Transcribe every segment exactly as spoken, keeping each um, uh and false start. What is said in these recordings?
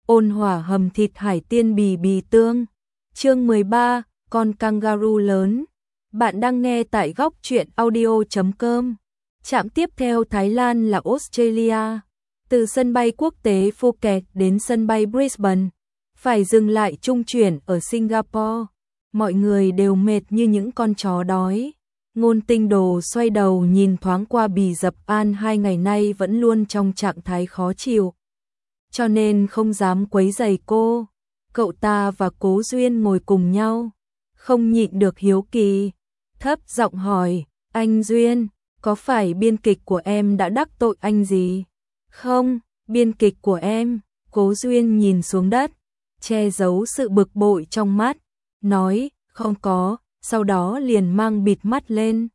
ôn hỏa hầm thịt hải tiên bì bì tương. Chương mười ba, con kangaroo lớn. Bạn đang nghe tại góc truyện audio chấm com. Trạm tiếp theo Thái Lan là Australia. Từ sân bay quốc tế Phuket đến sân bay Brisbane, phải dừng lại trung chuyển ở Singapore. Mọi người đều mệt như những con chó đói. Ngôn Tinh Đồ xoay đầu nhìn thoáng qua Bì Dập An, hai ngày nay vẫn luôn trong trạng thái khó chịu, cho nên không dám quấy rầy cô. Cậu ta và Cố Duyên ngồi cùng nhau, không nhịn được hiếu kỳ, thấp giọng hỏi, anh Duyên, có phải biên kịch của em đã đắc tội anh gì? Không, biên kịch của em. Cố Duyên nhìn xuống đất, che giấu sự bực bội trong mắt, nói, không có, sau đó liền mang bịt mắt lên.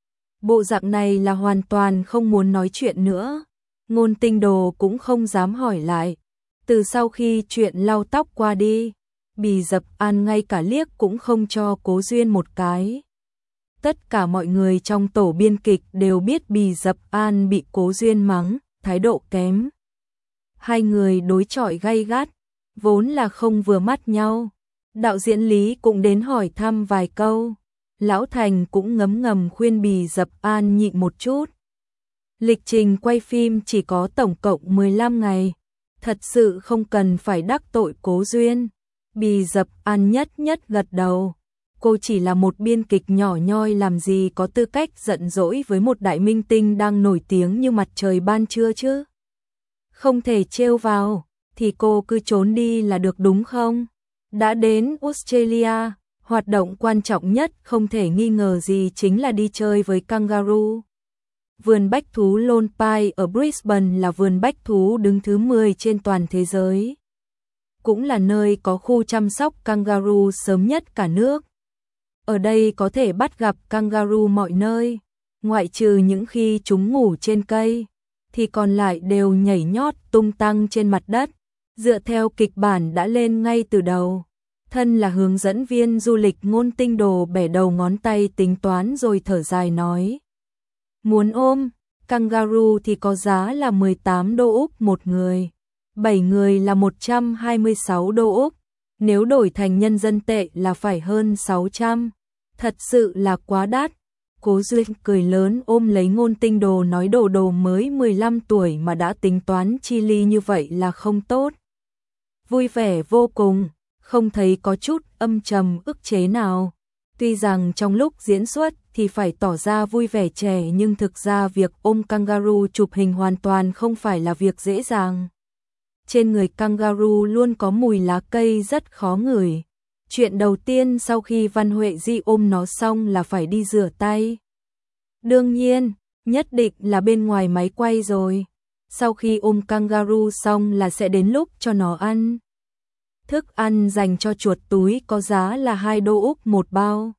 Bộ dạng này là hoàn toàn không muốn nói chuyện nữa. Ngôn Tinh Đồ cũng không dám hỏi lại. Từ sau khi chuyện lau tóc qua đi, Bì Dập An ngay cả liếc cũng không cho Cố Duyên một cái. Tất cả mọi người trong tổ biên kịch đều biết Bì Dập An bị Cố Duyên mắng, thái độ kém. Hai người đối chọi gay gắt, vốn là không vừa mắt nhau. Đạo diễn Lý cũng đến hỏi thăm vài câu. Lão Thành cũng ngấm ngầm khuyên Bì Dập An nhịn một chút. Lịch trình quay phim chỉ có tổng cộng mười lăm ngày, thật sự không cần phải đắc tội Cố Duyên. Bì Dập An nhất nhất gật đầu. Cô chỉ là một biên kịch nhỏ nhoi, làm gì có tư cách giận dỗi với một đại minh tinh đang nổi tiếng như mặt trời ban trưa chứ. Không thể trêu vào, thì cô cứ trốn đi là được đúng không? Đã đến Australia, hoạt động quan trọng nhất không thể nghi ngờ gì chính là đi chơi với kangaroo. Vườn bách thú Lone Pine ở Brisbane là vườn bách thú đứng thứ mười trên toàn thế giới. Cũng là nơi có khu chăm sóc kangaroo sớm nhất cả nước. Ở đây có thể bắt gặp kangaroo mọi nơi, ngoại trừ những khi chúng ngủ trên cây, thì còn lại đều nhảy nhót tung tăng trên mặt đất. Dựa theo kịch bản đã lên ngay từ đầu, thân là hướng dẫn viên du lịch Ngôn Tinh Đồ bẻ đầu ngón tay tính toán rồi thở dài nói. Muốn ôm kangaroo thì có giá là mười tám đô Úc một người, bảy người là một trăm hai mươi sáu đô Úc, nếu đổi thành nhân dân tệ là phải hơn sáu trăm, thật sự là quá đắt. Cố Duyên cười lớn ôm lấy Ngôn Tinh Đồ nói Đồ Đồ mới mười lăm tuổi mà đã tính toán chi ly như vậy là không tốt. Vui vẻ vô cùng, không thấy có chút âm trầm ức chế nào. Tuy rằng trong lúc diễn xuất thì phải tỏ ra vui vẻ trẻ, nhưng thực ra việc ôm kangaroo chụp hình hoàn toàn không phải là việc dễ dàng. Trên người kangaroo luôn có mùi lá cây rất khó ngửi. Chuyện đầu tiên sau khi Văn Huệ Di ôm nó xong là phải đi rửa tay. Đương nhiên, nhất định là bên ngoài máy quay rồi. Sau khi ôm kangaroo xong là sẽ đến lúc cho nó ăn. Thức ăn dành cho chuột túi có giá là hai đô Úc một bao.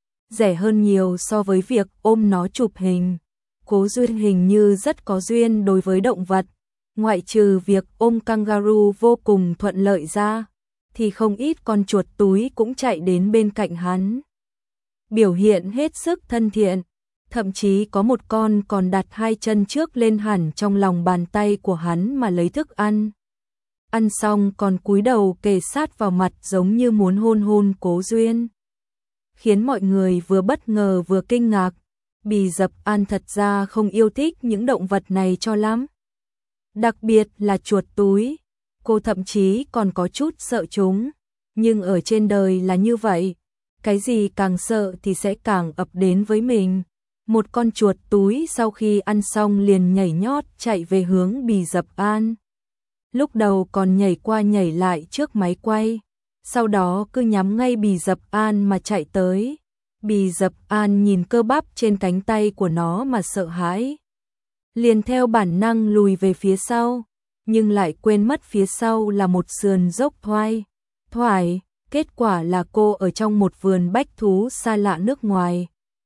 Rẻ hơn nhiều so với việc ôm nó chụp hình. Cố Duyên hình như rất có duyên đối với động vật. Ngoại trừ việc ôm kangaroo vô cùng thuận lợi ra, thì không ít con chuột túi cũng chạy đến bên cạnh hắn. Biểu hiện hết sức thân thiện. Thậm chí có một con còn đặt hai chân trước lên hẳn trong lòng bàn tay của hắn mà lấy thức ăn. Ăn xong còn cúi đầu kề sát vào mặt giống như muốn hôn hôn Cố Duyên. Khiến mọi người vừa bất ngờ vừa kinh ngạc. Bì Dập An thật ra không yêu thích những động vật này cho lắm. Đặc biệt là chuột túi. Cô thậm chí còn có chút sợ chúng. Nhưng ở trên đời là như vậy. Cái gì càng sợ thì sẽ càng ập đến với mình. Một con chuột túi sau khi ăn xong liền nhảy nhót chạy về hướng Bì Dập An. Lúc đầu còn nhảy qua nhảy lại trước máy quay, sau đó cứ nhắm ngay Bì Dập An mà chạy tới. Bì Dập An nhìn cơ bắp trên cánh tay của nó mà sợ hãi, liền theo bản năng lùi về phía sau, nhưng lại quên mất phía sau là một sườn dốc thoai thoải. Kết quả là cô ở trong một vườn bách thú xa lạ nước ngoài,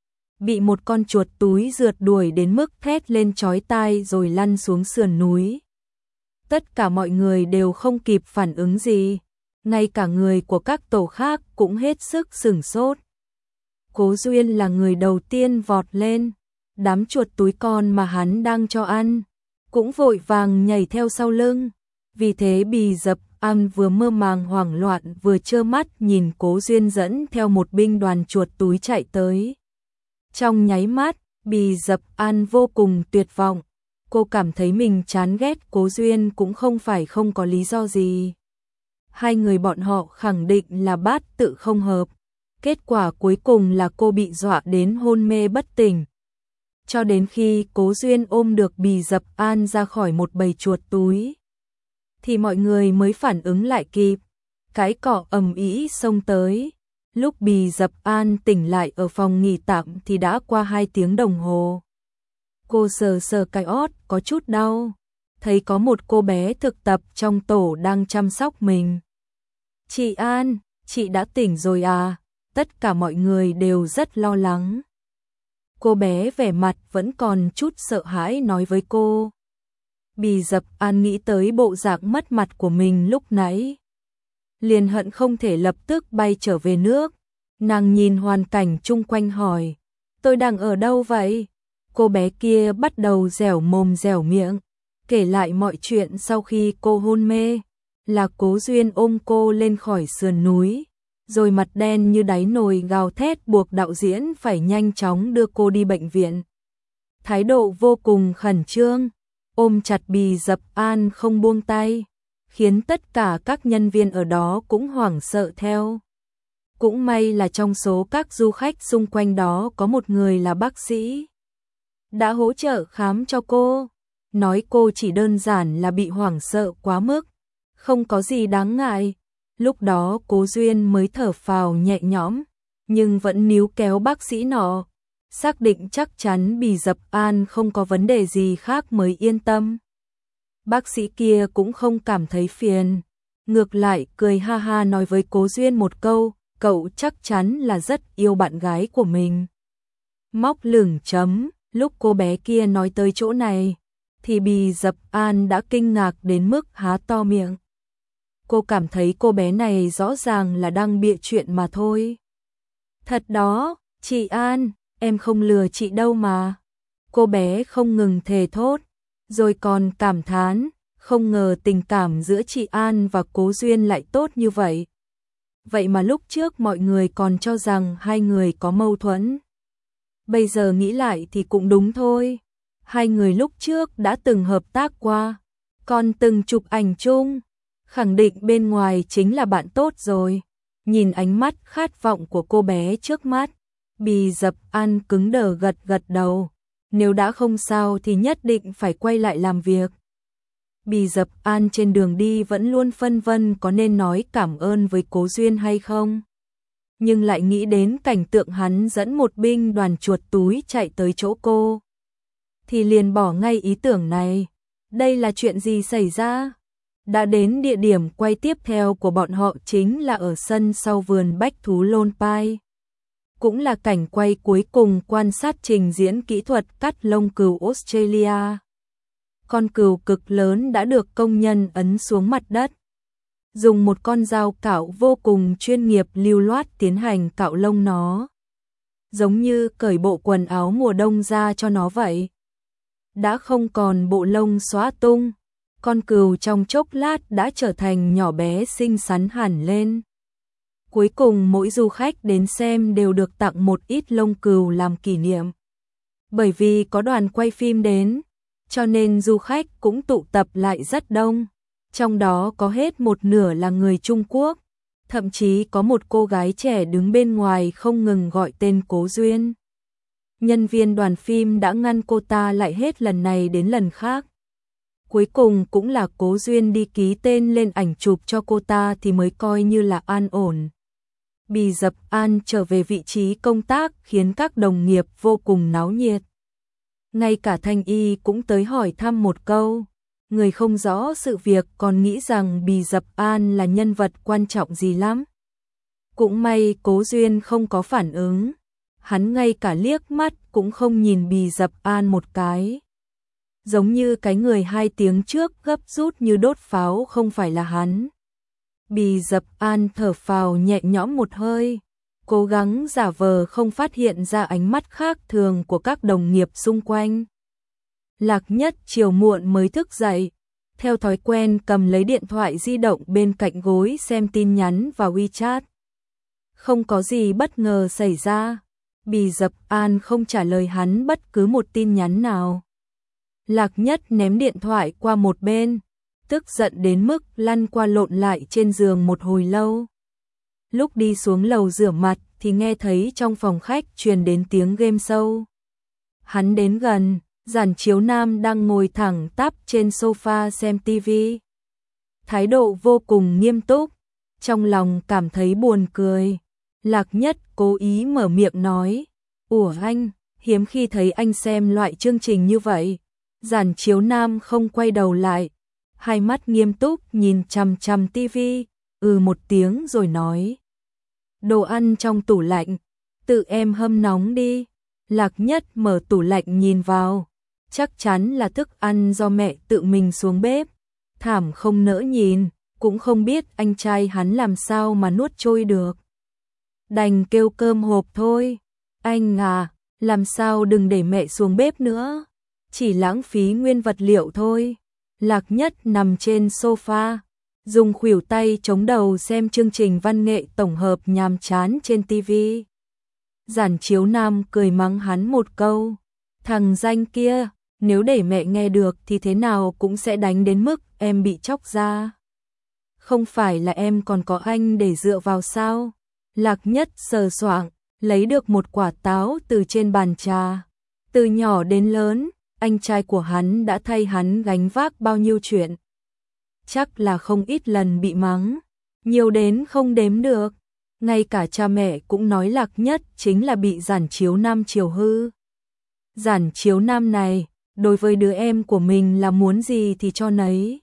bị một con chuột túi rượt đuổi đến mức thét lên chói tai rồi lăn xuống sườn núi. Tất cả mọi người đều không kịp phản ứng gì, ngay cả người của các tổ khác cũng hết sức sửng sốt. Cố Duyên là người đầu tiên vọt lên, đám chuột túi con mà hắn đang cho ăn cũng vội vàng nhảy theo sau lưng. Vì thế Bì Dập An vừa mơ màng hoảng loạn vừa trơ mắt nhìn Cố Duyên dẫn theo một binh đoàn chuột túi chạy tới. Trong nháy mắt, Bì Dập An vô cùng tuyệt vọng. Cô cảm thấy mình chán ghét Cố Duyên cũng không phải không có lý do gì. Hai người bọn họ khẳng định là bát tự không hợp. Kết quả cuối cùng là cô bị dọa đến hôn mê bất tỉnh. Cho đến khi Cố Duyên ôm được Bì Dập An ra khỏi một bầy chuột túi, thì mọi người mới phản ứng lại kịp. Cái cọ ầm ĩ xông tới. Lúc Bì Dập An tỉnh lại ở phòng nghỉ tạm thì đã qua hai tiếng đồng hồ. Cô sờ sờ cái ót có chút đau. Thấy có một cô bé thực tập trong tổ đang chăm sóc mình. Chị An, chị đã tỉnh rồi à? Tất cả mọi người đều rất lo lắng. Cô bé vẻ mặt vẫn còn chút sợ hãi nói với cô. Bì Dập An nghĩ tới bộ dạng mất mặt của mình lúc nãy, liền hận không thể lập tức bay trở về nước. Nàng nhìn hoàn cảnh chung quanh hỏi, tôi đang ở đâu vậy? Cô bé kia bắt đầu dẻo mồm dẻo miệng, kể lại mọi chuyện sau khi cô hôn mê. Là Cố Duyên ôm cô lên khỏi sườn núi, rồi mặt đen như đáy nồi gào thét buộc đạo diễn phải nhanh chóng đưa cô đi bệnh viện. Thái độ vô cùng khẩn trương, ôm chặt Bì Dập An không buông tay, khiến tất cả các nhân viên ở đó cũng hoảng sợ theo. Cũng may là trong số các du khách xung quanh đó có một người là bác sĩ, đã hỗ trợ khám cho cô, nói cô chỉ đơn giản là bị hoảng sợ quá mức, không có gì đáng ngại. Lúc đó Cố Duyên mới thở phào nhẹ nhõm, nhưng vẫn níu kéo bác sĩ nọ, xác định chắc chắn Bì Dập An không có vấn đề gì khác mới yên tâm. Bác sĩ kia cũng không cảm thấy phiền, ngược lại cười ha ha nói với Cố Duyên một câu, cậu chắc chắn là rất yêu bạn gái của mình. Móc lửng chấm, lúc cô bé kia nói tới chỗ này, thì Bì Dập An đã kinh ngạc đến mức há to miệng. Cô cảm thấy cô bé này rõ ràng là đang bịa chuyện mà thôi. Thật đó, chị An, em không lừa chị đâu mà. Cô bé không ngừng thề thốt, rồi còn cảm thán, không ngờ tình cảm giữa chị An và Cố Duyên lại tốt như vậy. Vậy mà lúc trước mọi người còn cho rằng hai người có mâu thuẫn. Bây giờ nghĩ lại thì cũng đúng thôi. Hai người lúc trước đã từng hợp tác qua, còn từng chụp ảnh chung, khẳng định bên ngoài chính là bạn tốt rồi. Nhìn ánh mắt khát vọng của cô bé trước mắt, Bì Dập An cứng đờ gật gật đầu. Nếu đã không sao thì nhất định phải quay lại làm việc. Bì Dập An trên đường đi vẫn luôn phân vân có nên nói cảm ơn với Cố Duyên hay không. Nhưng lại nghĩ đến cảnh tượng hắn dẫn một binh đoàn chuột túi chạy tới chỗ cô, thì liền bỏ ngay ý tưởng này. Đây là chuyện gì xảy ra? Đã đến địa điểm quay tiếp theo của bọn họ chính là ở sân sau vườn bách thú Lone Pine. Cũng là cảnh quay cuối cùng quan sát trình diễn kỹ thuật cắt lông cừu Australia. Con cừu cực lớn đã được công nhân ấn xuống mặt đất. Dùng một con dao cạo vô cùng chuyên nghiệp lưu loát tiến hành cạo lông nó. Giống như cởi bộ quần áo mùa đông ra cho nó vậy. Đã không còn bộ lông xóa tung, con cừu trong chốc lát đã trở thành nhỏ bé xinh xắn hẳn lên. Cuối cùng mỗi du khách đến xem đều được tặng một ít lông cừu làm kỷ niệm. Bởi vì có đoàn quay phim đến, cho nên du khách cũng tụ tập lại rất đông. Trong đó có hết một nửa là người Trung Quốc, thậm chí có một cô gái trẻ đứng bên ngoài không ngừng gọi tên Cố Duyên. Nhân viên đoàn phim đã ngăn cô ta lại hết lần này đến lần khác. Cuối cùng cũng là Cố Duyên đi ký tên lên ảnh chụp cho cô ta thì mới coi như là an ổn. Bì Dập An trở về vị trí công tác khiến các đồng nghiệp vô cùng náo nhiệt. Ngay cả Thanh Y cũng tới hỏi thăm một câu. Người không rõ sự việc còn nghĩ rằng Bì Dập An là nhân vật quan trọng gì lắm. Cũng may Cố Duyên không có phản ứng. Hắn ngay cả liếc mắt cũng không nhìn Bì Dập An một cái. Giống như cái người hai tiếng trước gấp rút như đốt pháo không phải là hắn. Bì Dập An thở phào nhẹ nhõm một hơi, cố gắng giả vờ không phát hiện ra ánh mắt khác thường của các đồng nghiệp xung quanh. Lạc Nhất chiều muộn mới thức dậy, theo thói quen cầm lấy điện thoại di động bên cạnh gối xem tin nhắn vào WeChat. Không có gì bất ngờ xảy ra, Bì Dập An không trả lời hắn bất cứ một tin nhắn nào. Lạc Nhất ném điện thoại qua một bên, tức giận đến mức lăn qua lộn lại trên giường một hồi lâu. Lúc đi xuống lầu rửa mặt thì nghe thấy trong phòng khách truyền đến tiếng game show. Hắn đến gần, Giản Chiếu Nam đang ngồi thẳng tắp trên sofa xem tivi. Thái độ vô cùng nghiêm túc, trong lòng cảm thấy buồn cười. Lạc Nhất cố ý mở miệng nói, "Ủa anh, hiếm khi thấy anh xem loại chương trình như vậy." Giản Chiếu Nam không quay đầu lại, hai mắt nghiêm túc nhìn chằm chằm tivi, ừ một tiếng rồi nói, "Đồ ăn trong tủ lạnh, tự em hâm nóng đi." Lạc Nhất mở tủ lạnh nhìn vào, chắc chắn là thức ăn do mẹ tự mình xuống bếp, thảm không nỡ nhìn, cũng không biết anh trai hắn làm sao mà nuốt trôi được. Đành kêu cơm hộp thôi. Anh à, làm sao đừng để mẹ xuống bếp nữa, chỉ lãng phí nguyên vật liệu thôi. Lạc Nhất nằm trên sofa, dùng khuỷu tay chống đầu xem chương trình văn nghệ tổng hợp nhàm chán trên tivi. Giản Chiếu Nam cười mắng hắn một câu, "Thằng danh kia, nếu để mẹ nghe được thì thế nào cũng sẽ đánh đến mức em bị chóc da. Không phải là em còn có anh để dựa vào sao?" Lạc Nhất sờ soạng, lấy được một quả táo từ trên bàn trà. Từ nhỏ đến lớn, anh trai của hắn đã thay hắn gánh vác bao nhiêu chuyện. Chắc là không ít lần bị mắng, nhiều đến không đếm được. Ngay cả cha mẹ cũng nói Lạc Nhất chính là bị Giản Chiếu Nam chiều hư. Giản Chiếu Nam này, đối với đứa em của mình là muốn gì thì cho nấy.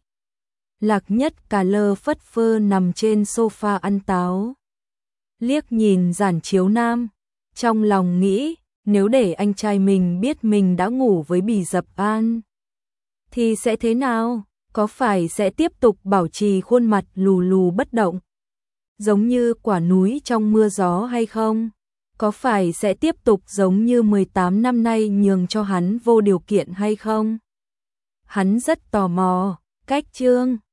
Lạc Nhất cà lơ phất phơ nằm trên sofa ăn táo. Liếc nhìn Giản Chiếu Nam, trong lòng nghĩ, nếu để anh trai mình biết mình đã ngủ với Bì Dập An, thì sẽ thế nào? Có phải sẽ tiếp tục bảo trì khuôn mặt lù lù bất động, giống như quả núi trong mưa gió hay không? Có phải sẽ tiếp tục giống như mười tám năm nay nhường cho hắn vô điều kiện hay không? Hắn rất tò mò, cách Trương